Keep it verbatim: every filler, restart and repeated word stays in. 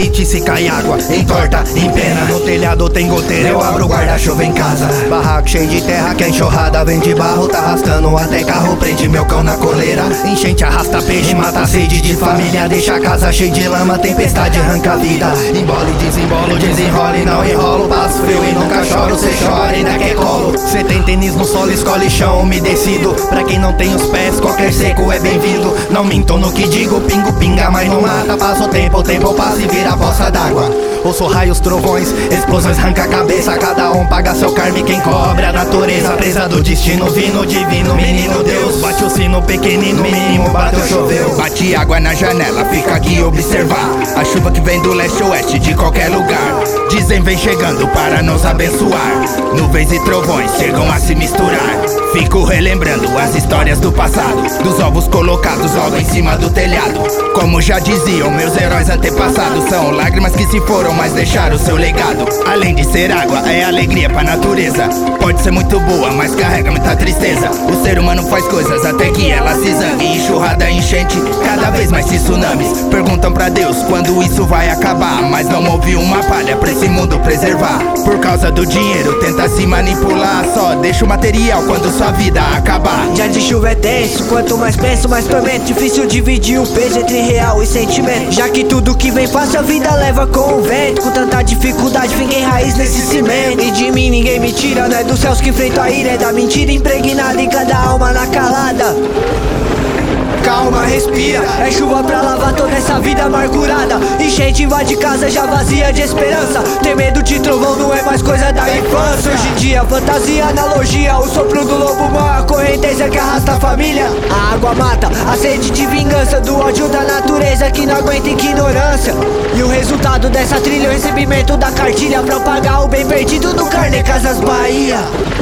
limite, se cai água, entorta, empena. No telhado tem goteira, eu abro o guarda-chuva em casa. Barraco cheio de terra, que a enxurrada vem de barro. Tá arrastando até carro, prende meu cão na coleira. Enchente arrasta peixe, mata a sede de família. Deixa a casa cheia de lama, tempestade arranca a vida. Embole, desembolo, desenrole, não enrolo. Passo frio e nunca choro, cê chora e ainda quer colo. Cê tem tênis no solo, escolhe chão umedecido. Pra quem não tem os pés, qualquer seco é bem-vindo. Não minto no que digo, pingo, pinga, mas não mata. Passa o tempo, o tempo passa e vira poça d'água. Ouço raios, trovões, explosões, arranca a cabeça. Cada um paga seu karma e quem cobre a natureza. Presa do destino, vino divino, menino Deus. Bate o sino pequenino, mínimo bateu, choveu. Bate água na janela, fica aqui observar a chuva que vem do leste-oeste de qualquer lugar. Dizem vem chegando para nos abençoar. Nuvens e trovões chegam a se misturar. Fico relembrando as histórias do passado, dos ovos colocados logo em cima do telhado. Como já diziam meus heróis antepassados, são lágrimas que se foram, mas deixaram seu legado. Além de ser água, é alegria pra natureza. Pode ser muito boa, mas carrega muita tristeza. O ser humano faz coisas até que ela se zangue. Enxurrada, enchente, cada vez mais tsunamis. Perguntam pra Deus quando isso vai acabar, mas não move uma palha pra esse mundo preservar. Por causa do dinheiro, tenta se manipular. Só deixa o material quando sua vida acabar. Dia de chuva é tenso, quanto mais penso, mais tormento. Difícil dividir o peso entre real e sentimento, já que tudo que vem fácil a vida leva com o vento. Com tanta dificuldade finguei raiz nesse cimento. E de mim ninguém me tira, não é dos céus que enfrento a ira, é da mentira impregnada em cada alma na calada. Calma, respira, é chuva pra lavar toda essa vida amargurada. Enchente invade casa já vazia de esperança. Ter medo de trovão não é mais coisa da infância. Hoje em dia, fantasia, analogia, o sopro do lobo mau, a correnteza que arrasta a família. A água mata, a sede de vingança, do ódio da natureza que não aguenta ignorância. E o resultado dessa trilha é o recebimento da cartilha pra pagar o bem perdido do Carne Casas Bahia.